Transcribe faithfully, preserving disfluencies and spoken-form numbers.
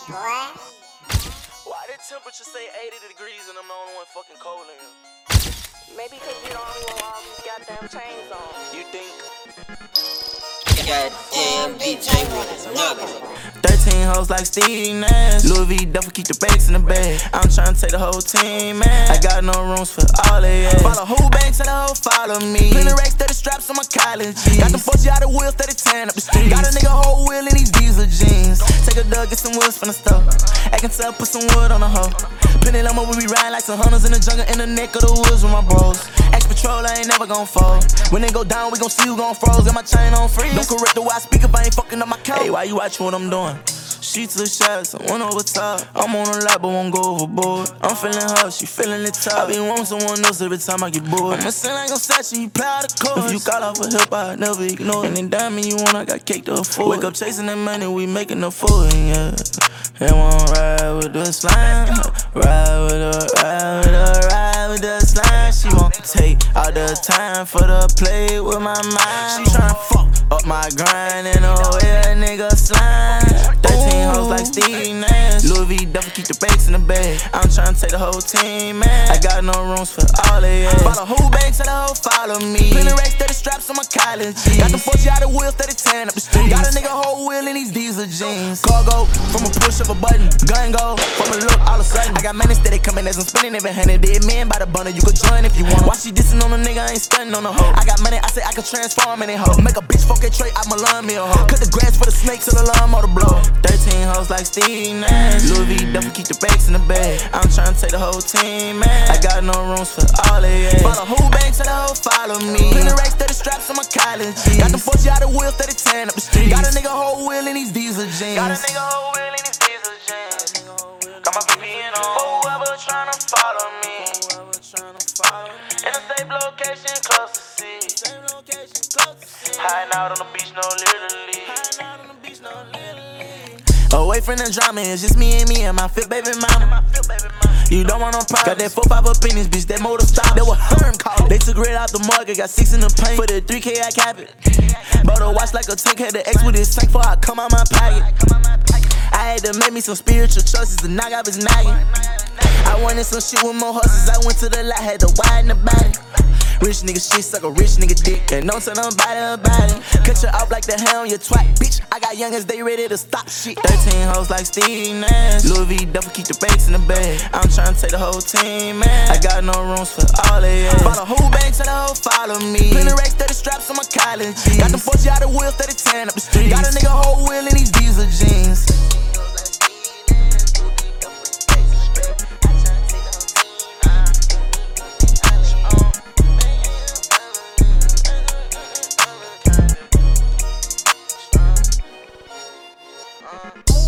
boy. Why the temperature say eighty degrees and I'm the only one fucking cold in here? Maybe cause you the only one with all these goddamn chains on. You think? Goddamn D J with a nugget. thirteen hoes like Steve Nash. Louis V duffel keep the bags in the bag. I'm tryna take the whole team, man. I got no rooms for all they ass. Follow who banks and the hoe follow me. Plenty racks, thirty straps on my college jeans. Got them forty out of wheels, thirty tan up the street. Got a nigga whole wheel in these diesel jeans. Take a dug, get some wheels from the stove. I can tell, put some wood on the hoe. Penny Lama, we be riding like some hunters in the jungle in the neck of the woods with my bros. X Patrol, I ain't never gon' fold. When they go down, we gon' see who gon' froze. Got my chain on freeze. Don't correct the way I speak if I ain't fucking up my count. Hey, why you watching what I'm doing? She took shots, I went over top. I'm on a lot, but won't go overboard. I'm feeling her, she feeling the top. I be wanting someone else every time I get bored. I'm a sin like I'm satching, you play out the course. If you call off for help, I never ignore it. And then diamond you want, I got cake to afford. Wake up chasing that money, we making a fool, yeah. They won't ride with the slime. Ride with her, ride with her, ride with the slime. She won't take all the time for the play with my mind. She tryna fuck up my grind in a way a nigga slime. thirteen hoes like Steve Nash. Louis V duffel keep the bags in the bag. I'm tryna take the whole team, man. I got no rooms for all they ass. Follow who banks and the hoe follow me. Plenty racks, thirty straps on my college jeans. Got them forty out of wheels, thirty tan up the street. Got a nigga whole wheel in these diesel jeans. Cargo from a push of a button. Gun go from a look all of a sudden. I got money steady coming as I'm spinning every hundred. Dead man by the bundle, you could join if you want. Why she dissing on a nigga, I ain't stunning on a hoe. I got money, I say I could transform in a hoe. Make a bitch fuck a trait, I'ma learn me a hoe. Cut the grass for the snakes till the lawnmower to blow. thirteen hoes like Steve Nash. Louis V duffel keep the bags in the bag. I'm tryna take the whole team, man. I got no rooms for all they ass. Follow who banks and the hoe follow me. Plenty racks, thirty straps on my college jeans. Got them forty out of wheels, thirty tan up the street. Got a nigga whole wheel in these diesel jeans. Got a nigga whole wheel in these diesel jeans. Got my V P N on. Whoever tryna follow me. In the same location, close to sea. Hiding out on the beach, no literally. Away from the drama, it's just me and me and my fit baby mama. You don't want no problems. Got that four five up in this bitch, that motor stop. That was Herm call. They took red out the market, got six in the paint. For the three K, I cap it. Bought a watch like a tank, had the X with his tank before I come out my pocket. I had to make me some spiritual choices to knock out his noggin. I wanted some shit with more hustles. I went to the lot, had to widen the body. Rich nigga shit, suck a rich nigga dick. And don't tell nobody about it. Cut you off like the hell on your twat, bitch. I got youngins, they ready to stop shit. thirteen hoes like Steve Nash. Louis V duffel keep the bags in the bag. I'm tryna take the whole team, man. I got no rooms for all they ass. Follow who banks and the hoe follow me. Plenty racks, thirty straps on my college jeans. Got them forty out of wheels, thirty tan up the street. Got a nigga whole wheel in these diesel jeans. Uh.